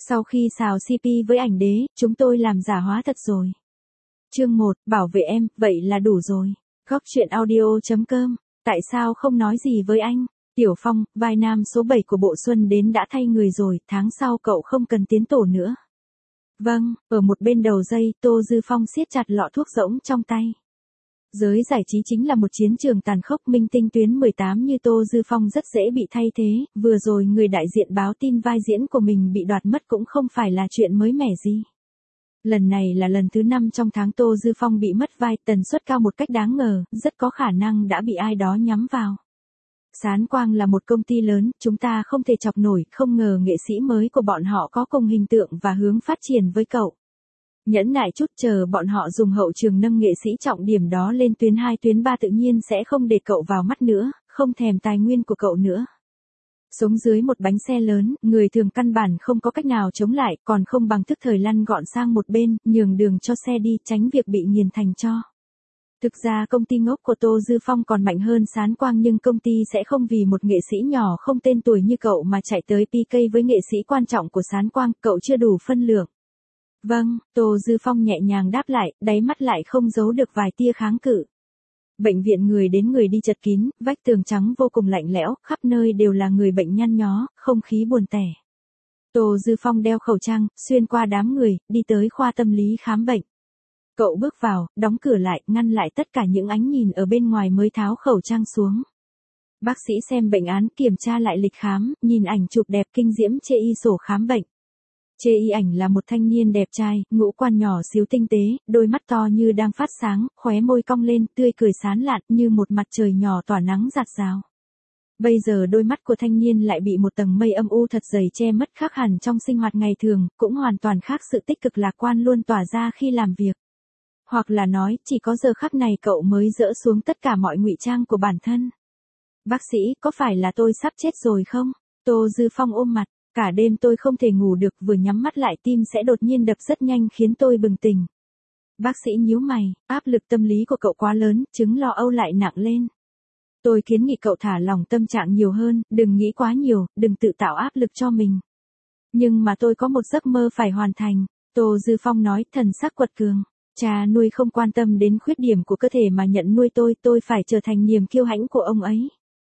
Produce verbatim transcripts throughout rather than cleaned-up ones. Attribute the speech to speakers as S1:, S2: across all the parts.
S1: Sau khi xào xê pê với ảnh đế, chúng tôi làm giả hóa thật rồi. Chương một, bảo vệ em, vậy là đủ rồi. Góc truyện audio chấm com, tại sao không nói gì với anh? Tiểu Phong, vai nam số bảy của bộ Xuân đến đã thay người rồi, tháng sau cậu không cần tiến tổ nữa. Vâng, ở một bên đầu dây, Tô Dư Phong siết chặt lọ thuốc rỗng trong tay. Giới giải trí chính là một chiến trường tàn khốc, minh tinh tuyến mười tám như Tô Dư Phong rất dễ bị thay thế, vừa rồi người đại diện báo tin vai diễn của mình bị đoạt mất cũng không phải là chuyện mới mẻ gì. Lần này là lần thứ năm trong tháng Tô Dư Phong bị mất vai, tần suất cao một cách đáng ngờ, rất có khả năng đã bị ai đó nhắm vào. Sán Quang là một công ty lớn, chúng ta không thể chọc nổi, không ngờ nghệ sĩ mới của bọn họ có cùng hình tượng và hướng phát triển với cậu. Nhẫn nại chút, chờ bọn họ dùng hậu trường nâng nghệ sĩ trọng điểm đó lên tuyến hai tuyến ba tự nhiên sẽ không để cậu vào mắt nữa, không thèm tài nguyên của cậu nữa. Sống dưới một bánh xe lớn, người thường căn bản không có cách nào chống lại, còn không bằng thức thời lăn gọn sang một bên, nhường đường cho xe đi, tránh việc bị nghiền thành tro. Thực ra công ty ngốc của Tô Dư Phong còn mạnh hơn Sán Quang, nhưng công ty sẽ không vì một nghệ sĩ nhỏ không tên tuổi như cậu mà chạy tới pê ca với nghệ sĩ quan trọng của Sán Quang, cậu chưa đủ phân lượng. Vâng, Tô Dư Phong nhẹ nhàng đáp lại, đáy mắt lại không giấu được vài tia kháng cự. Bệnh viện người đến người đi chật kín, vách tường trắng vô cùng lạnh lẽo, khắp nơi đều là người bệnh nhăn nhó, không khí buồn tẻ. Tô Dư Phong đeo khẩu trang, xuyên qua đám người, đi tới khoa tâm lý khám bệnh. Cậu bước vào, đóng cửa lại, ngăn lại tất cả những ánh nhìn ở bên ngoài mới tháo khẩu trang xuống. Bác sĩ xem bệnh án, kiểm tra lại lịch khám, nhìn ảnh chụp đẹp kinh diễm chê y sổ khám bệnh. Chê y ảnh là một thanh niên đẹp trai, ngũ quan nhỏ xíu tinh tế, đôi mắt to như đang phát sáng, khóe môi cong lên, tươi cười sán lạn như một mặt trời nhỏ tỏa nắng rạt rào. Bây giờ đôi mắt của thanh niên lại bị một tầng mây âm u thật dày che mất, khác hẳn trong sinh hoạt ngày thường, cũng hoàn toàn khác sự tích cực lạc quan luôn tỏa ra khi làm việc. Hoặc là nói, chỉ có giờ khắc này cậu mới dỡ xuống tất cả mọi ngụy trang của bản thân. Bác sĩ, có phải là tôi sắp chết rồi không? Tô Dư Phong ôm mặt. Cả đêm tôi không thể ngủ được, vừa nhắm mắt lại tim sẽ đột nhiên đập rất nhanh khiến tôi bừng tỉnh. Bác sĩ nhíu mày, áp lực tâm lý của cậu quá lớn, chứng lo âu lại nặng lên. Tôi kiến nghị cậu thả lỏng tâm trạng nhiều hơn, đừng nghĩ quá nhiều, đừng tự tạo áp lực cho mình. Nhưng mà tôi có một giấc mơ phải hoàn thành, Tô Dư Phong nói, thần sắc quật cường. Cha nuôi không quan tâm đến khuyết điểm của cơ thể mà nhận nuôi tôi, tôi phải trở thành niềm kiêu hãnh của ông ấy.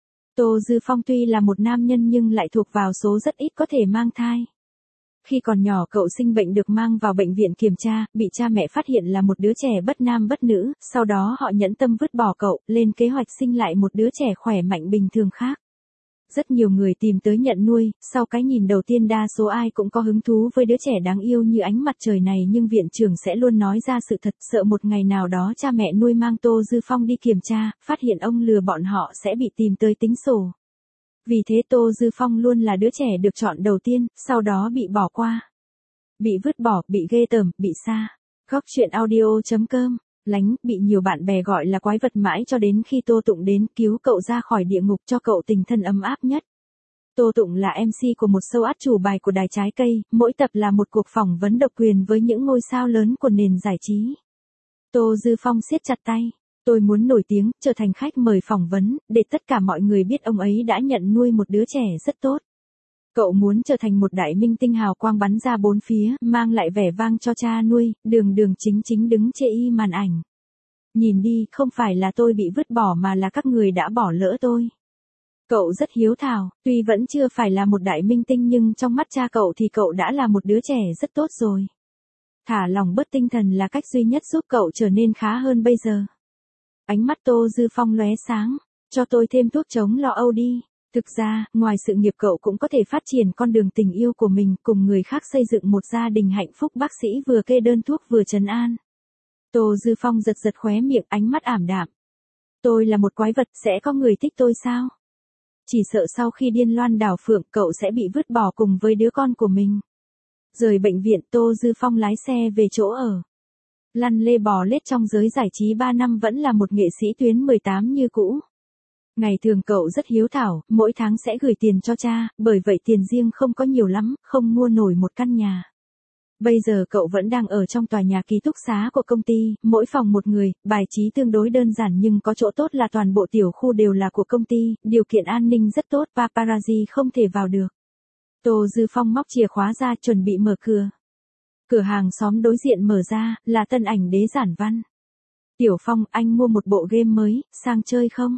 S1: Tô Dư Phong tuy là một nam nhân nhưng lại thuộc vào số rất ít có thể mang thai. Khi còn nhỏ cậu sinh bệnh được mang vào bệnh viện kiểm tra, bị cha mẹ phát hiện là một đứa trẻ bất nam bất nữ, sau đó họ nhẫn tâm vứt bỏ cậu, lên kế hoạch sinh lại một đứa trẻ khỏe mạnh bình thường khác. Rất nhiều người tìm tới nhận nuôi, sau cái nhìn đầu tiên đa số ai cũng có hứng thú với đứa trẻ đáng yêu như ánh mặt trời này, nhưng viện trưởng sẽ luôn nói ra sự thật, sợ một ngày nào đó cha mẹ nuôi mang Tô Dư Phong đi kiểm tra, phát hiện ông lừa bọn họ sẽ bị tìm tới tính sổ. Vì thế Tô Dư Phong luôn là đứa trẻ được chọn đầu tiên, sau đó bị bỏ qua. Bị vứt bỏ, bị ghê tởm, bị xa. Góc truyện audio chấm com, lánh, bị nhiều bạn bè gọi là quái vật mãi cho đến khi Tô Tụng đến cứu cậu ra khỏi địa ngục, cho cậu tình thân ấm áp nhất. Tô Tụng là em xê của một show át chủ bài của đài Trái Cây, mỗi tập là một cuộc phỏng vấn độc quyền với những ngôi sao lớn của nền giải trí. Tô Dư Phong siết chặt tay. Tôi muốn nổi tiếng, trở thành khách mời phỏng vấn, để tất cả mọi người biết ông ấy đã nhận nuôi một đứa trẻ rất tốt. Cậu muốn trở thành một đại minh tinh hào quang bắn ra bốn phía, mang lại vẻ vang cho cha nuôi, đường đường chính chính đứng chê y màn ảnh. Nhìn đi, không phải là tôi bị vứt bỏ mà là các người đã bỏ lỡ tôi. Cậu rất hiếu thảo, tuy vẫn chưa phải là một đại minh tinh nhưng trong mắt cha cậu thì cậu đã là một đứa trẻ rất tốt rồi. Thả lòng bớt tinh thần là cách duy nhất giúp cậu trở nên khá hơn bây giờ. Ánh mắt Tô Dư Phong lóe sáng, cho tôi thêm thuốc chống lo âu đi. Thực ra, ngoài sự nghiệp cậu cũng có thể phát triển con đường tình yêu của mình, cùng người khác xây dựng một gia đình hạnh phúc. Bác sĩ vừa kê đơn thuốc vừa trấn an. Tô Dư Phong giật giật khóe miệng, ánh mắt ảm đạm. Tôi là một quái vật, sẽ có người thích tôi sao? Chỉ sợ sau khi điên loan đảo phượng cậu sẽ bị vứt bỏ cùng với đứa con của mình. Rời bệnh viện, Tô Dư Phong lái xe về chỗ ở. Lăn lê bò lết trong giới giải trí ba năm vẫn là một nghệ sĩ tuyến mười tám như cũ. Ngày thường cậu rất hiếu thảo, mỗi tháng sẽ gửi tiền cho cha, bởi vậy tiền riêng không có nhiều lắm, không mua nổi một căn nhà. Bây giờ cậu vẫn đang ở trong tòa nhà ký túc xá của công ty, mỗi phòng một người, bài trí tương đối đơn giản nhưng có chỗ tốt là toàn bộ tiểu khu đều là của công ty, điều kiện an ninh rất tốt, paparazzi không thể vào được. Tô Dư Phong móc chìa khóa ra chuẩn bị mở cửa. Cửa hàng xóm đối diện mở ra, là tân ảnh đế Giản Văn. Tiểu Phong, anh mua một bộ game mới, sang chơi không?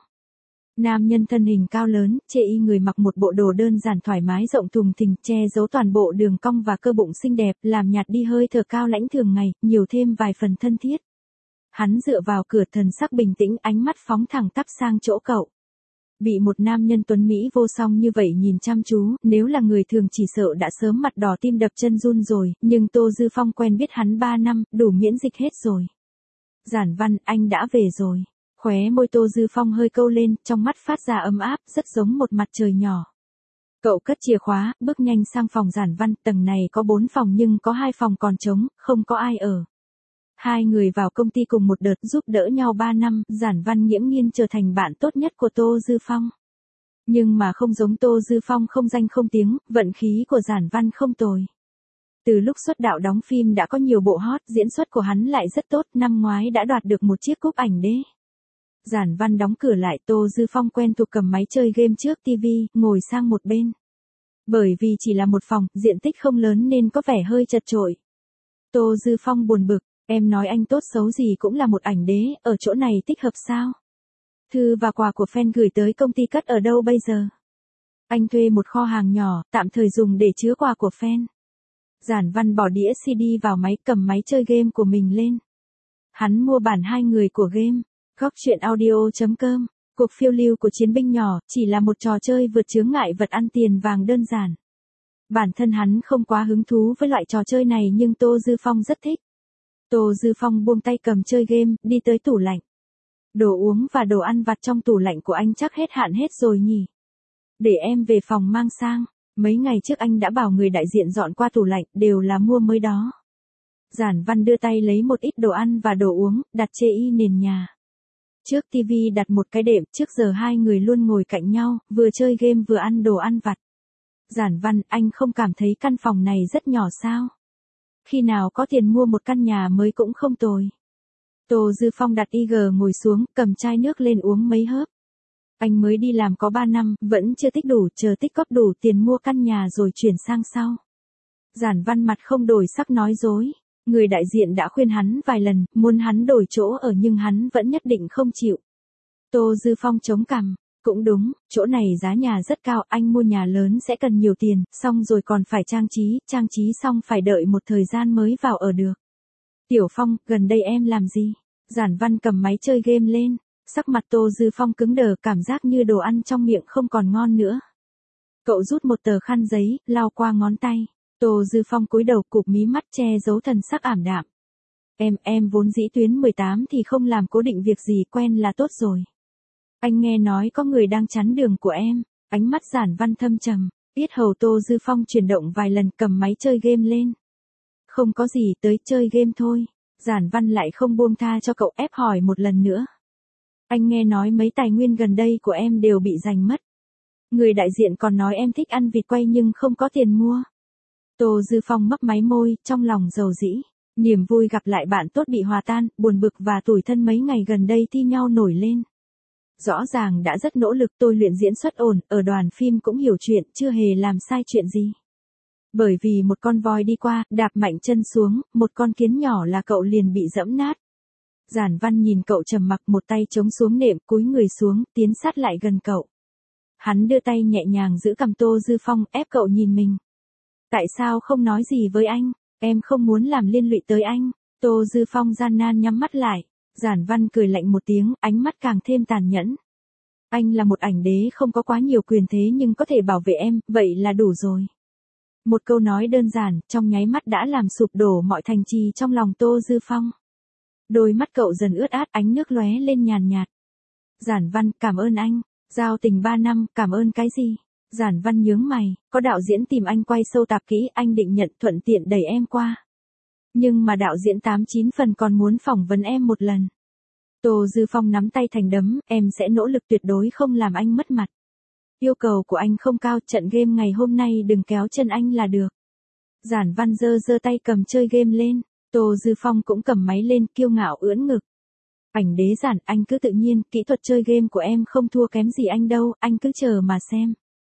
S1: Nam nhân thân hình cao lớn, chê y người mặc một bộ đồ đơn giản thoải mái rộng thùng thình, che giấu toàn bộ đường cong và cơ bụng xinh đẹp, làm nhạt đi hơi thở cao lãnh thường ngày, nhiều thêm vài phần thân thiết. Hắn dựa vào cửa thần sắc bình tĩnh, ánh mắt phóng thẳng tắp sang chỗ cậu. Bị một nam nhân tuấn Mỹ vô song như vậy nhìn chăm chú, nếu là người thường chỉ sợ đã sớm mặt đỏ tim đập chân run rồi, nhưng Tô Dư Phong quen biết hắn ba năm, đủ miễn dịch hết rồi. Giản Văn, anh đã về rồi. Khóe môi Tô Dư Phong hơi câu lên, trong mắt phát ra ấm áp, rất giống một mặt trời nhỏ. Cậu cất chìa khóa, bước nhanh sang phòng Giản Văn, tầng này có bốn phòng nhưng có hai phòng còn trống, không có ai ở. Hai người vào công ty cùng một đợt giúp đỡ nhau ba năm, Giản Văn nghiễm nhiên trở thành bạn tốt nhất của Tô Dư Phong. Nhưng mà không giống Tô Dư Phong không danh không tiếng, vận khí của Giản Văn không tồi. Từ lúc xuất đạo đóng phim đã có nhiều bộ hot, diễn xuất của hắn lại rất tốt, năm ngoái đã đoạt được một chiếc cúp ảnh đế. Giản Văn đóng cửa lại, Tô Dư Phong quen thuộc cầm máy chơi game trước tivi, ngồi sang một bên. Bởi vì chỉ là một phòng, diện tích không lớn nên có vẻ hơi chật chội. Tô Dư Phong buồn bực, em nói anh tốt xấu gì cũng là một ảnh đế, ở chỗ này thích hợp sao? Thư và quà của fan gửi tới công ty cất ở đâu bây giờ? Anh thuê một kho hàng nhỏ, tạm thời dùng để chứa quà của fan. Giản Văn bỏ đĩa xê đê vào máy, cầm máy chơi game của mình lên. Hắn mua bản hai người của game. Góc truyện audio chấm com. Cuộc phiêu lưu của chiến binh nhỏ, chỉ là một trò chơi vượt chướng ngại vật ăn tiền vàng đơn giản. Bản thân hắn không quá hứng thú với loại trò chơi này nhưng Tô Dư Phong rất thích. Tô Dư Phong buông tay cầm chơi game, đi tới tủ lạnh. Đồ uống và đồ ăn vặt trong tủ lạnh của anh chắc hết hạn hết rồi nhỉ? Để em về phòng mang sang. Mấy ngày trước anh đã bảo người đại diện dọn qua tủ lạnh, đều là mua mới đó. Giản Văn đưa tay lấy một ít đồ ăn và đồ uống, đặt chê y nền nhà. Trước tivi đặt một cái đệm, trước giờ hai người luôn ngồi cạnh nhau, vừa chơi game vừa ăn đồ ăn vặt. Giản Văn, anh không cảm thấy căn phòng này rất nhỏ sao? Khi nào có tiền mua một căn nhà mới cũng không tồi. Tô Dư Phong đặt i giê ngồi xuống, cầm chai nước lên uống mấy hớp. Anh mới đi làm có ba năm, vẫn chưa tích đủ, chờ tích cóp đủ tiền mua căn nhà rồi chuyển sang sau. Giản Văn mặt không đổi sắc nói dối. Người đại diện đã khuyên hắn vài lần, muốn hắn đổi chỗ ở nhưng hắn vẫn nhất định không chịu. Tô Dư Phong chống cằm. Cũng đúng, chỗ này giá nhà rất cao, anh mua nhà lớn sẽ cần nhiều tiền, xong rồi còn phải trang trí, trang trí xong phải đợi một thời gian mới vào ở được. Tiểu Phong, gần đây em làm gì? Giản Văn cầm máy chơi game lên. Sắc mặt Tô Dư Phong cứng đờ, cảm giác như đồ ăn trong miệng không còn ngon nữa. Cậu rút một tờ khăn giấy, lau qua ngón tay. Tô Dư Phong cúi đầu cụp mí mắt che giấu thần sắc ảm đạm. Em, em vốn dĩ tuyến mười tám thì không làm cố định việc gì, quen là tốt rồi. Anh nghe nói có người đang chắn đường của em. Ánh mắt Giản Văn thâm trầm. Yết hầu Tô Dư Phong chuyển động vài lần, cầm máy chơi game lên. Không có gì, tới chơi game thôi. Giản Văn lại không buông tha cho cậu, ép hỏi một lần nữa. Anh nghe nói mấy tài nguyên gần đây của em đều bị giành mất. Người đại diện còn nói em thích ăn vịt quay nhưng không có tiền mua. Tô Dư Phong mấp máy môi, trong lòng dầu dĩ. Niềm vui gặp lại bạn tốt bị hòa tan, buồn bực và tủi thân mấy ngày gần đây thi nhau nổi lên. Rõ ràng đã rất nỗ lực, tôi luyện diễn xuất ổn, ở đoàn phim cũng hiểu chuyện, chưa hề làm sai chuyện gì. Bởi vì một con voi đi qua, đạp mạnh chân xuống, một con kiến nhỏ là cậu liền bị dẫm nát. Giản Văn nhìn cậu trầm mặc, một tay chống xuống nệm, cúi người xuống, tiến sát lại gần cậu. Hắn đưa tay nhẹ nhàng giữ cằm Tô Dư Phong, ép cậu nhìn mình. Tại sao không nói gì với anh? Em không muốn làm liên lụy tới anh. Tô Dư Phong gian nan nhắm mắt lại. Giản Văn cười lạnh một tiếng, ánh mắt càng thêm tàn nhẫn. Anh là một ảnh đế không có quá nhiều quyền thế nhưng có thể bảo vệ em, vậy là đủ rồi. Một câu nói đơn giản, trong nháy mắt đã làm sụp đổ mọi thành trì trong lòng Tô Dư Phong. Đôi mắt cậu dần ướt át, ánh nước lóe lên nhàn nhạt. Giản Văn, cảm ơn anh. Giao tình ba năm, cảm ơn cái gì? Giản Văn nhướng mày, có đạo diễn tìm anh quay sâu tạp kỹ, anh định nhận, thuận tiện đẩy em qua. Nhưng mà đạo diễn tám chín phần còn muốn phỏng vấn em một lần. Tô Dư Phong nắm tay thành đấm, em sẽ nỗ lực tuyệt đối không làm anh mất mặt. Yêu cầu của anh không cao, trận game ngày hôm nay đừng kéo chân anh là được. Giản Văn giơ giơ tay cầm chơi game lên, Tô Dư Phong cũng cầm máy lên, kiêu ngạo ưỡn ngực. Ảnh đế Giản, anh cứ tự nhiên, kỹ thuật chơi game của em không thua kém gì anh đâu, anh cứ chờ mà xem.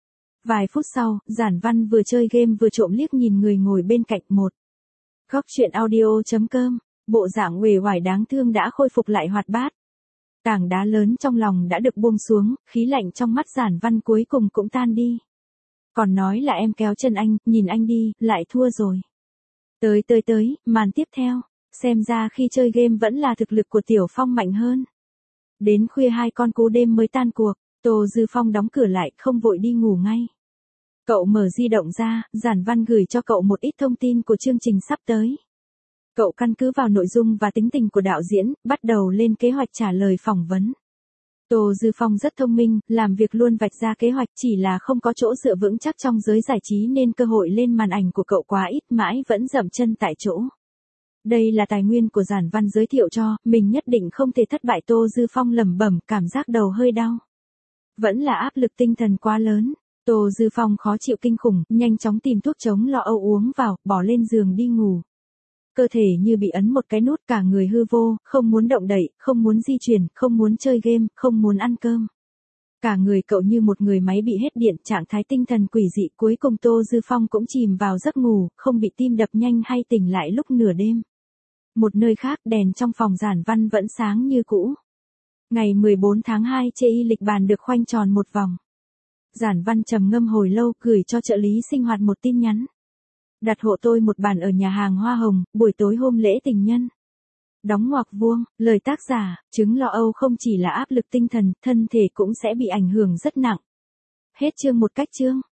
S1: Vài phút sau, Giản Văn vừa chơi game vừa trộm liếc nhìn người ngồi bên cạnh. Một Góc truyện audio.com, bộ dạng uể oải đáng thương đã khôi phục lại hoạt bát. Tảng đá lớn trong lòng đã được buông xuống, khí lạnh trong mắt Giản Văn cuối cùng cũng tan đi. Còn nói là em kéo chân anh, nhìn anh đi, lại thua rồi. Tới tới tới, màn tiếp theo, xem ra khi chơi game vẫn là thực lực của Tiểu Phong mạnh hơn. Đến khuya hai con cú đêm mới tan cuộc, Tô Dư Phong đóng cửa lại, không vội đi ngủ ngay. Cậu mở di động ra, Giản Văn gửi cho cậu một ít thông tin của chương trình sắp tới. Cậu căn cứ vào nội dung và tính tình của đạo diễn, bắt đầu lên kế hoạch trả lời phỏng vấn. Tô Dư Phong rất thông minh, làm việc luôn vạch ra kế hoạch, chỉ là không có chỗ dựa vững chắc trong giới giải trí nên cơ hội lên màn ảnh của cậu quá ít, mãi vẫn dậm chân tại chỗ. Đây là tài nguyên của Giản Văn giới thiệu cho, mình nhất định không thể thất bại. Tô Dư Phong lẩm bẩm, cảm giác đầu hơi đau. Vẫn là áp lực tinh thần quá lớn. Tô Dư Phong khó chịu kinh khủng, nhanh chóng tìm thuốc chống lo âu uống vào, bỏ lên giường đi ngủ. Cơ thể như bị ấn một cái nút, cả người hư vô, không muốn động đậy, không muốn di chuyển, không muốn chơi game, không muốn ăn cơm. Cả người cậu như một người máy bị hết điện, trạng thái tinh thần quỷ dị. Cuối cùng Tô Dư Phong cũng chìm vào giấc ngủ, không bị tim đập nhanh hay tỉnh lại lúc nửa đêm. Một nơi khác, đèn trong phòng Giản Văn vẫn sáng như cũ. Ngày mười bốn tháng hai, chê y lịch bàn được khoanh tròn một vòng. Giản Văn trầm ngâm hồi lâu, gửi cho trợ lý sinh hoạt một tin nhắn. Đặt hộ tôi một bàn ở nhà hàng Hoa Hồng, buổi tối hôm lễ tình nhân. Đóng ngoặc vuông, lời tác giả, chứng lo âu không chỉ là áp lực tinh thần, thân thể cũng sẽ bị ảnh hưởng rất nặng. Hết chương một cách chương.